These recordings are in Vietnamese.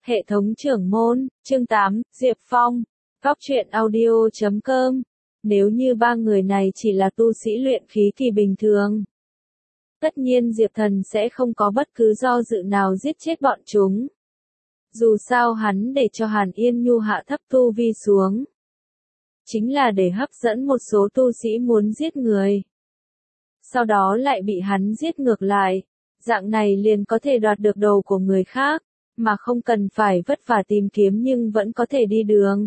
Hệ thống trưởng môn, chương 8, Diệp Phong, Góc truyện audio.com. Nếu như ba người này chỉ là tu sĩ luyện khí kỳ bình thường, tất nhiên Diệp Thần sẽ không có bất cứ do dự nào giết chết bọn chúng. Dù sao hắn để cho Hàn Yên Nhu hạ thấp tu vi xuống, chính là để hấp dẫn một số tu sĩ muốn giết người. Sau đó lại bị hắn giết ngược lại, dạng này liền có thể đoạt được đồ của người khác, mà không cần phải vất vả tìm kiếm nhưng vẫn có thể đi đường.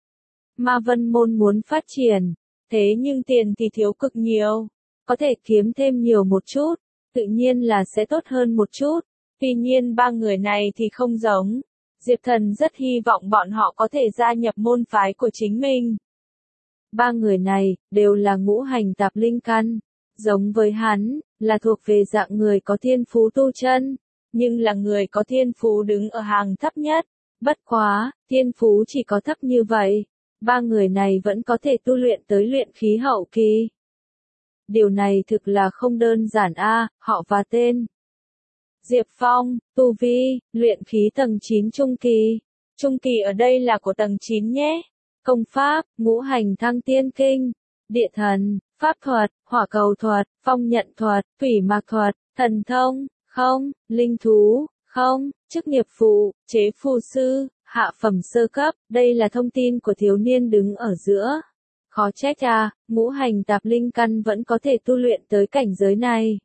Ma Vân Môn muốn phát triển, thế nhưng tiền thì thiếu cực nhiều, có thể kiếm thêm nhiều một chút, tự nhiên là sẽ tốt hơn một chút. Tuy nhiên ba người này thì không giống, Diệp Thần rất hy vọng bọn họ có thể gia nhập môn phái của chính mình. Ba người này đều là ngũ hành tạp linh căn, giống với hắn, là thuộc về dạng người có thiên phú tu chân, nhưng là người có thiên phú đứng ở hàng thấp nhất. Bất quá, thiên phú chỉ có thấp như vậy, ba người này vẫn có thể tu luyện tới luyện khí hậu kỳ. Điều này thực là không đơn giản a, họ và tên. Diệp Phong, tu vi, luyện khí tầng 9 trung kỳ. Trung kỳ ở đây là của tầng 9 nhé. Công pháp, ngũ hành thăng tiên kinh, địa thần, pháp thuật, hỏa cầu thuật, phong nhận thuật, thủy mạc thuật, thần thông, không, linh thú, không, chức nghiệp phụ, chế phù sư, hạ phẩm sơ cấp. Đây là thông tin của thiếu niên đứng ở giữa. Khó trách à, ngũ hành tạp linh căn vẫn có thể tu luyện tới cảnh giới này.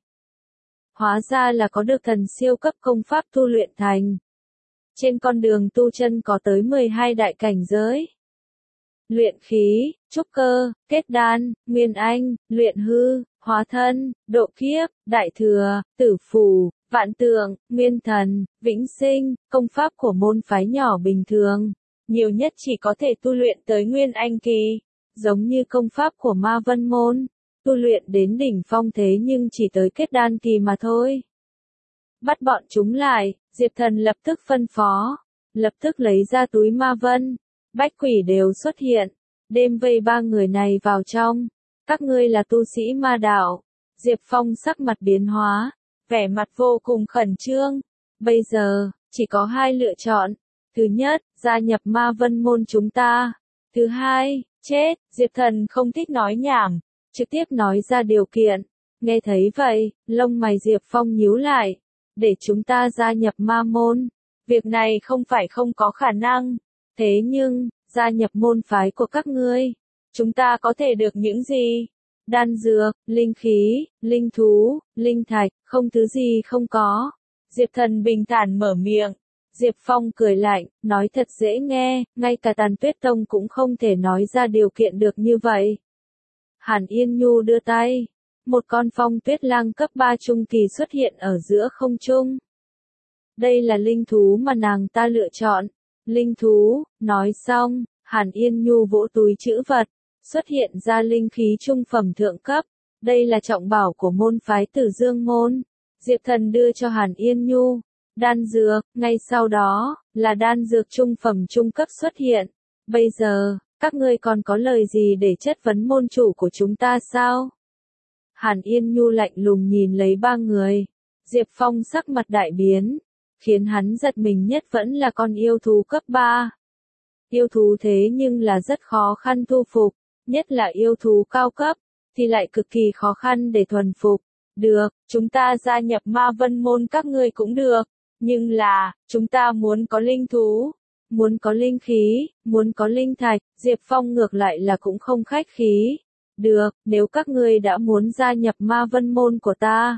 Hóa ra là có được thần siêu cấp công pháp tu luyện thành. Trên con đường tu chân có tới 12 đại cảnh giới. Luyện khí, trúc cơ, kết đan, nguyên anh, luyện hư, hóa thân, độ kiếp, đại thừa, tử phù, vạn tượng, nguyên thần, vĩnh sinh. Công pháp của môn phái nhỏ bình thường, nhiều nhất chỉ có thể tu luyện tới nguyên anh kỳ, giống như công pháp của Ma Vân Môn, tu luyện đến đỉnh phong thế nhưng chỉ tới kết đan kỳ mà thôi. Bắt bọn chúng lại, Diệp Thần lập tức phân phó, lập tức lấy ra túi ma vân, bách quỷ đều xuất hiện, đêm vây ba người này vào trong. Các ngươi là tu sĩ ma đạo. Diệp Phong sắc mặt biến hóa, vẻ mặt vô cùng khẩn trương. Bây giờ, chỉ có hai lựa chọn. Thứ nhất, gia nhập Ma Vân Môn chúng ta. Thứ hai, chết. Diệp Thần không thích nói nhảm, trực tiếp nói ra điều kiện. Nghe thấy vậy, lông mày Diệp Phong nhíu lại. Để chúng ta gia nhập ma môn. Việc này không phải không có khả năng. Thế nhưng, gia nhập môn phái của các ngươi, chúng ta có thể được những gì? Đan dược, linh khí, linh thú, linh thạch, không thứ gì không có. Diệp Thần bình thản mở miệng. Diệp Phong cười lạnh, nói thật dễ nghe, ngay cả Tàn Tuyết Tông cũng không thể nói ra điều kiện được như vậy. Hàn Yên Nhu đưa tay, một con phong tuyết lang cấp 3 trung kỳ xuất hiện ở giữa không trung. Đây là linh thú mà nàng ta lựa chọn. Linh thú, nói xong, Hàn Yên Nhu vỗ túi trữ vật, xuất hiện ra linh khí trung phẩm thượng cấp. Đây là trọng bảo của môn phái Tử Dương Môn. Diệp Thần đưa cho Hàn Yên Nhu đan dược, ngay sau đó, là đan dược trung phẩm trung cấp xuất hiện. Bây giờ, các ngươi còn có lời gì để chất vấn môn chủ của chúng ta sao? Hàn Yên Nhu lạnh lùng nhìn lấy ba người. Diệp Phong sắc mặt đại biến, khiến hắn giật mình nhất vẫn là con yêu thú cấp 3. Yêu thú thế nhưng là rất khó khăn thu phục, nhất là yêu thú cao cấp, thì lại cực kỳ khó khăn để thuần phục. Được, chúng ta gia nhập Ma Vân Môn các ngươi cũng được, nhưng là, chúng ta muốn có linh thú, muốn có linh khí, muốn có linh thạch. Diệp Phong ngược lại là cũng không khách khí. Được, nếu các ngươi đã muốn gia nhập Ma Vân Môn của ta,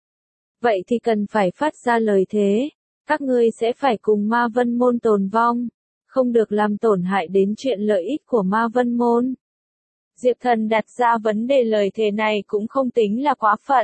vậy thì cần phải phát ra lời thế. Các ngươi sẽ phải cùng Ma Vân Môn tồn vong, không được làm tổn hại đến chuyện lợi ích của Ma Vân Môn. Diệp Thần đặt ra vấn đề lời thề này cũng không tính là quá phận.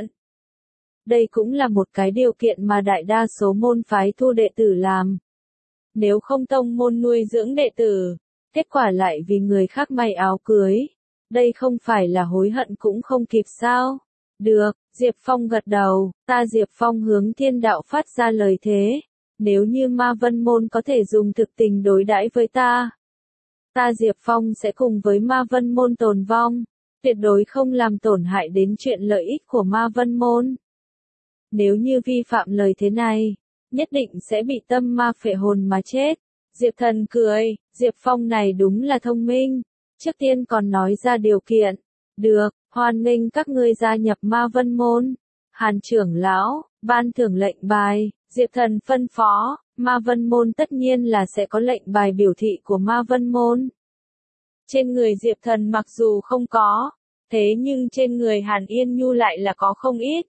Đây cũng là một cái điều kiện mà đại đa số môn phái thu đệ tử làm. Nếu không tông môn nuôi dưỡng đệ tử, kết quả lại vì người khác may áo cưới. Đây không phải là hối hận cũng không kịp sao? Được, Diệp Phong gật đầu, ta Diệp Phong hướng thiên đạo phát ra lời thế. Nếu như Ma Vân Môn có thể dùng thực tình đối đãi với ta, ta Diệp Phong sẽ cùng với Ma Vân Môn tồn vong, tuyệt đối không làm tổn hại đến chuyện lợi ích của Ma Vân Môn. Nếu như vi phạm lời thế này, nhất định sẽ bị tâm ma phệ hồn mà chết. Diệp Thần cười, Diệp Phong này đúng là thông minh, trước tiên còn nói ra điều kiện. Được, hoan nghênh các ngươi gia nhập Ma Vân Môn. Hàn trưởng lão, ban thưởng lệnh bài, Diệp Thần phân phó, Ma Vân Môn tất nhiên là sẽ có lệnh bài biểu thị của Ma Vân Môn. Trên người Diệp Thần mặc dù không có, thế nhưng trên người Hàn Yên Nhu lại là có không ít.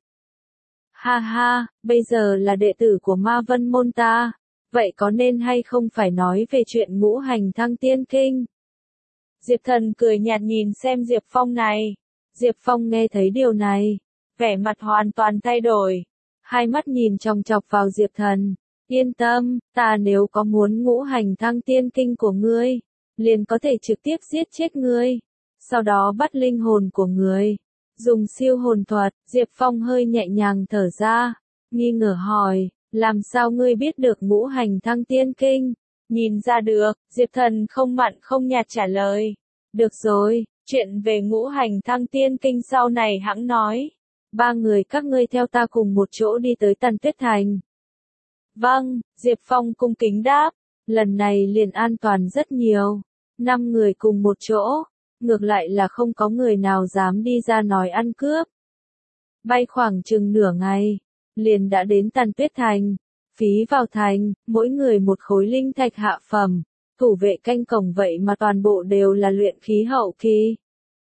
Ha ha, bây giờ là đệ tử của Ma Vân Môn ta, vậy có nên hay không phải nói về chuyện ngũ hành thăng tiên kinh? Diệp Thần cười nhạt nhìn xem Diệp Phong này. Diệp Phong nghe thấy điều này, vẻ mặt hoàn toàn thay đổi, hai mắt nhìn chòng chọc vào Diệp Thần. Yên tâm, ta nếu có muốn ngũ hành thăng tiên kinh của ngươi, liền có thể trực tiếp giết chết ngươi, sau đó bắt linh hồn của ngươi. Dùng siêu hồn thuật, Diệp Phong hơi nhẹ nhàng thở ra, nghi ngờ hỏi, làm sao ngươi biết được ngũ hành thăng tiên kinh? Nhìn ra được, Diệp Thần không mặn không nhạt trả lời. Được rồi, chuyện về ngũ hành thăng tiên kinh sau này hẵng nói. Ba người các ngươi theo ta cùng một chỗ đi tới Tàn Tuyết Thành. Vâng, Diệp Phong cung kính đáp, lần này liền an toàn rất nhiều. 5 người cùng một chỗ, ngược lại là không có người nào dám đi ra nói ăn cướp. Bay khoảng chừng nửa ngày, liền đã đến Tàn Tuyết Thành. Phí vào thành, mỗi người một khối linh thạch hạ phẩm, thủ vệ canh cổng vậy mà toàn bộ đều là luyện khí hậu kỳ.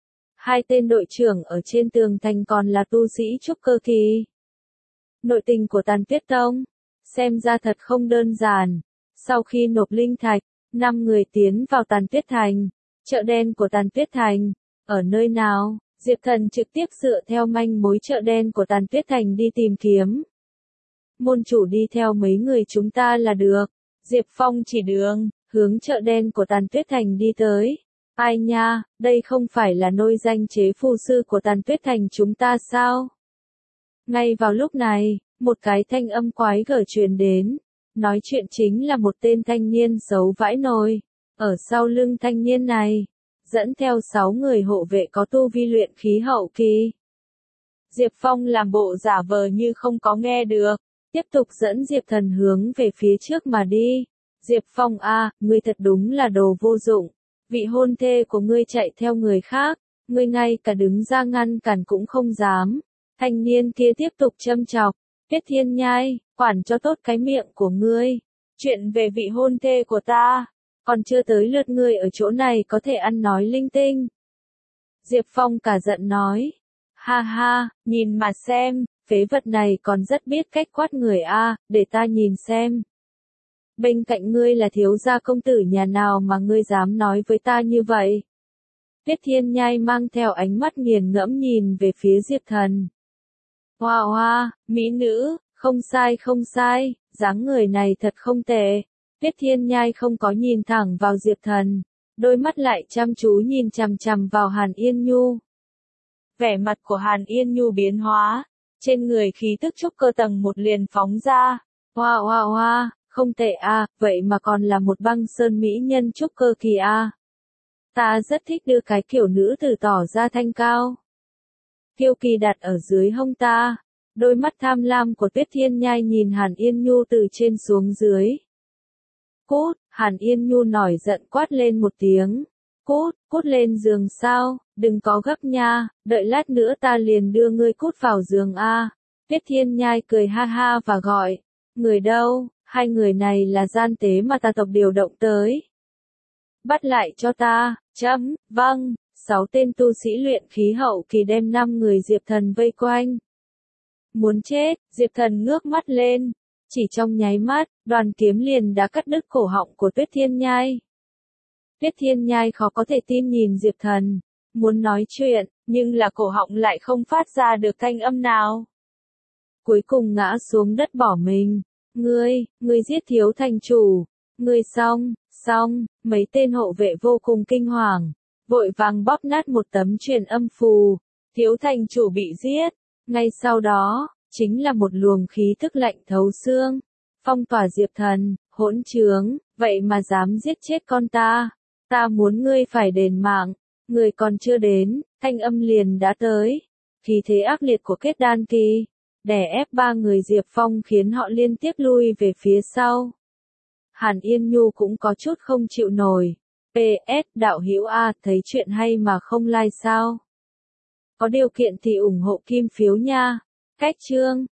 2 tên đội trưởng ở trên tường thành còn là tu sĩ trúc cơ kỳ. Nội tình của Tàn Tuyết Tông, xem ra thật không đơn giản. Sau khi nộp linh thạch, 5 người tiến vào Tàn Tuyết Thành. Chợ đen của Tàn Tuyết Thành, ở nơi nào? Diệp Thần trực tiếp dựa theo manh mối chợ đen của Tàn Tuyết Thành đi tìm kiếm. Môn chủ đi theo mấy người chúng ta là được. Diệp Phong chỉ đường, hướng chợ đen của Tàn Tuyết Thành đi tới. Ai nha, đây không phải là nôi danh chế phù sư của Tàn Tuyết Thành chúng ta sao? Ngay vào lúc này, một cái thanh âm quái gở truyền đến. Nói chuyện chính là một tên thanh niên xấu vãi nồi. Ở sau lưng thanh niên này, dẫn theo 6 người hộ vệ có tu vi luyện khí hậu kỳ. Diệp Phong làm bộ giả vờ như không có nghe được, tiếp tục dẫn Diệp Thần hướng về phía trước mà đi. Diệp Phong a, ngươi thật đúng là đồ vô dụng. Vị hôn thê của ngươi chạy theo người khác, ngươi ngay cả đứng ra ngăn cản cũng không dám. Thanh niên kia tiếp tục châm chọc, Tuyết Thiên Nhai, quản cho tốt cái miệng của ngươi. Chuyện về vị hôn thê của ta, còn chưa tới lượt ngươi ở chỗ này có thể ăn nói linh tinh. Diệp Phong cả giận nói, ha ha, nhìn mà xem, phế vật này còn rất biết cách quát người a, để ta nhìn xem. Bên cạnh ngươi là thiếu gia công tử nhà nào mà ngươi dám nói với ta như vậy? Tuyết Thiên Nhai mang theo ánh mắt nghiền ngẫm nhìn về phía Diệp Thần. Hoa hoa, mỹ nữ, không sai không sai, dáng người này thật không tệ. Tuyết Thiên Nhai không có nhìn thẳng vào Diệp Thần, đôi mắt lại chăm chú nhìn chằm chằm vào Hàn Yên Nhu. Vẻ mặt của Hàn Yên Nhu biến hóa, trên người khí tức trúc cơ tầng 1 liền phóng ra. Hoa hoa hoa, không tệ a, vậy mà còn là một băng sơn mỹ nhân trúc cơ kỳ a. Ta rất thích đưa cái kiểu nữ tử tỏ ra thanh cao. Kiêu kỳ đặt ở dưới hông ta. Đôi mắt tham lam của Tuyết Thiên Nhai nhìn Hàn Yên Nhu từ trên xuống dưới. Cút, Hàn Yên Nhu nổi giận quát lên một tiếng. Cút lên giường sao, đừng có gấp nha, đợi lát nữa ta liền đưa ngươi cút vào giường a. Tuyết Thiên Nhai cười ha ha và gọi, người đâu, 2 người này là gian tế mà ta tộc điều động tới. Bắt lại cho ta, vâng, 6 tên tu sĩ luyện khí hậu kỳ đem 5 người Diệp Thần vây quanh. Muốn chết, Diệp Thần ngước mắt lên, chỉ trong nháy mắt, đoàn kiếm liền đã cắt đứt cổ họng của Tuyết Thiên Nhai. Tuyết Thiên Nhai khó có thể tin nhìn Diệp Thần, muốn nói chuyện, nhưng là cổ họng lại không phát ra được thanh âm nào. Cuối cùng ngã xuống đất bỏ mình. Ngươi giết thiếu thành chủ, ngươi xong, mấy tên hộ vệ vô cùng kinh hoàng, vội vàng bóp nát một tấm truyền âm phù, thiếu thành chủ bị giết, ngay sau đó, chính là một luồng khí tức lạnh thấu xương, phong tỏa Diệp Thần, hỗn trướng, vậy mà dám giết chết con ta muốn ngươi phải đền mạng, người còn chưa đến, thanh âm liền đã tới, khí thế ác liệt của kết đan kỳ, đè ép ba người Diệp Phong khiến họ liên tiếp lui về phía sau. Hàn Yên Nhu cũng có chút không chịu nổi. PS, đạo hữu A, thấy chuyện hay mà không like sao? Có điều kiện thì ủng hộ kim phiếu nha. Cách chương